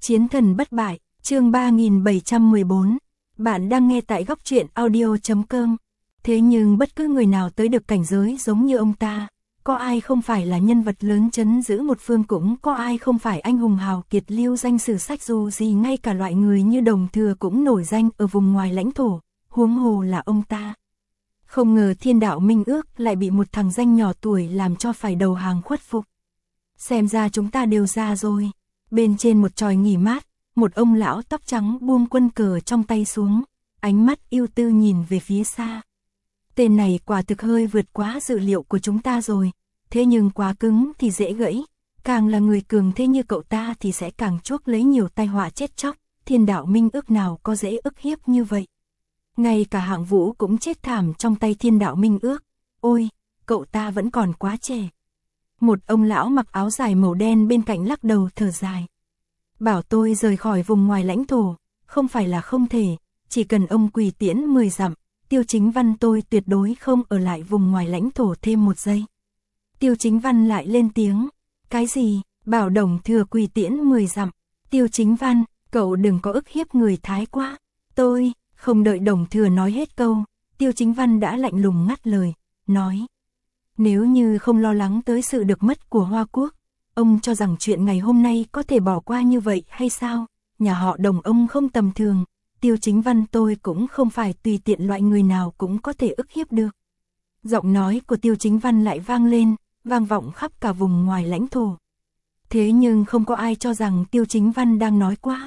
Chiến thần bất bại, chương 3714. Bạn đang nghe tại góc truyện audio.com. Thế nhưng bất cứ người nào tới được cảnh giới giống như ông ta, có ai không phải là nhân vật lớn trấn giữ một phương, cũng có ai không phải anh hùng hào kiệt lưu danh sử sách, dù gì ngay cả loại người như Đồng Thừa cũng nổi danh ở vùng ngoài lãnh thổ, huống hồ là ông ta. Không ngờ Thiên Đạo Minh Ước lại bị một thằng danh nhỏ tuổi làm cho phải đầu hàng khuất phục. Xem ra chúng ta đều ra rồi. Bên trên một chòi nghỉ mát, một ông lão tóc trắng buông quân cờ trong tay xuống, ánh mắt ưu tư nhìn về phía xa. Tên này quả thực hơi vượt quá dự liệu của chúng ta rồi, thế nhưng quá cứng thì dễ gãy, càng là người cường thế như cậu ta thì sẽ càng chuốc lấy nhiều tai họa chết chóc. Thiên Đạo Minh Ước nào có dễ ức hiếp như vậy. Ngay cả Hạng Vũ cũng chết thảm trong tay Thiên Đạo Minh Ước. Ôi, cậu ta vẫn còn quá trẻ. Một ông lão mặc áo dài màu đen bên cạnh lắc đầu thở dài. Bảo tôi rời khỏi vùng ngoài lãnh thổ, không phải là không thể, chỉ cần ông quỳ tiễn 10 dặm, Tiêu Chính Văn tôi tuyệt đối không ở lại vùng ngoài lãnh thổ thêm một giây. Tiêu Chính Văn lại lên tiếng, cái gì, bảo Đồng Thừa quỳ tiễn 10 dặm, Tiêu Chính Văn, cậu đừng có ức hiếp người thái quá. Tôi, không đợi Đồng Thừa nói hết câu, Tiêu Chính Văn đã lạnh lùng ngắt lời, nói. Nếu như không lo lắng tới sự được mất của Hoa Quốc, ông cho rằng chuyện ngày hôm nay có thể bỏ qua như vậy hay sao? Nhà họ Đồng ông không tầm thường, Tiêu Chính Văn tôi cũng không phải tùy tiện loại người nào cũng có thể ức hiếp được. Giọng nói của Tiêu Chính Văn lại vang lên, vang vọng khắp cả vùng ngoài lãnh thổ. Thế nhưng không có ai cho rằng Tiêu Chính Văn đang nói quá.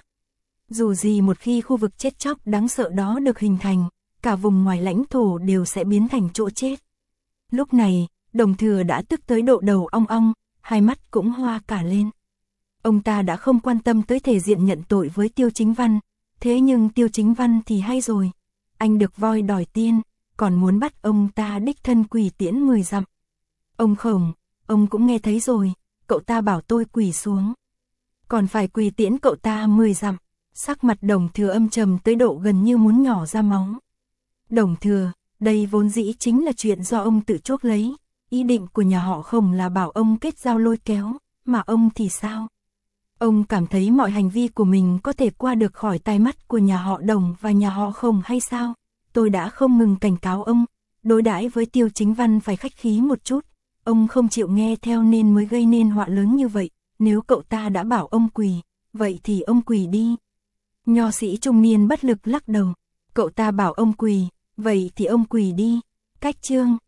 Dù gì một khi khu vực chết chóc đáng sợ đó được hình thành, cả vùng ngoài lãnh thổ đều sẽ biến thành chỗ chết. Lúc này, Đồng Thừa đã tức tới độ đầu ong ong, hai mắt cũng hoa cả lên. Ông ta đã không quan tâm tới thể diện nhận tội với Tiêu Chính Văn, thế nhưng Tiêu Chính Văn thì hay rồi. Anh được voi đòi tiên, còn muốn bắt ông ta đích thân quỳ tiễn 10 dặm. Ông Khổng, ông cũng nghe thấy rồi, cậu ta bảo tôi quỳ xuống. Còn phải quỳ tiễn cậu ta 10 dặm, sắc mặt Đồng Thừa âm trầm tới độ gần như muốn nhỏ ra máu. Đồng Thừa, đây vốn dĩ chính là chuyện do ông tự chuốc lấy. Ý định của nhà họ Khổng là bảo ông kết giao lôi kéo, mà ông thì sao? Ông cảm thấy mọi hành vi của mình có thể qua được khỏi tai mắt của nhà họ Đồng và nhà họ Khổng hay sao? Tôi đã không ngừng cảnh cáo ông, đối đãi với Tiêu Chính Văn phải khách khí một chút. Ông không chịu nghe theo nên mới gây nên họa lớn như vậy. Nếu cậu ta đã bảo ông quỳ, vậy thì ông quỳ đi. Nho sĩ trung niên bất lực lắc đầu. Cậu ta bảo ông quỳ, vậy thì ông quỳ đi. Cách chương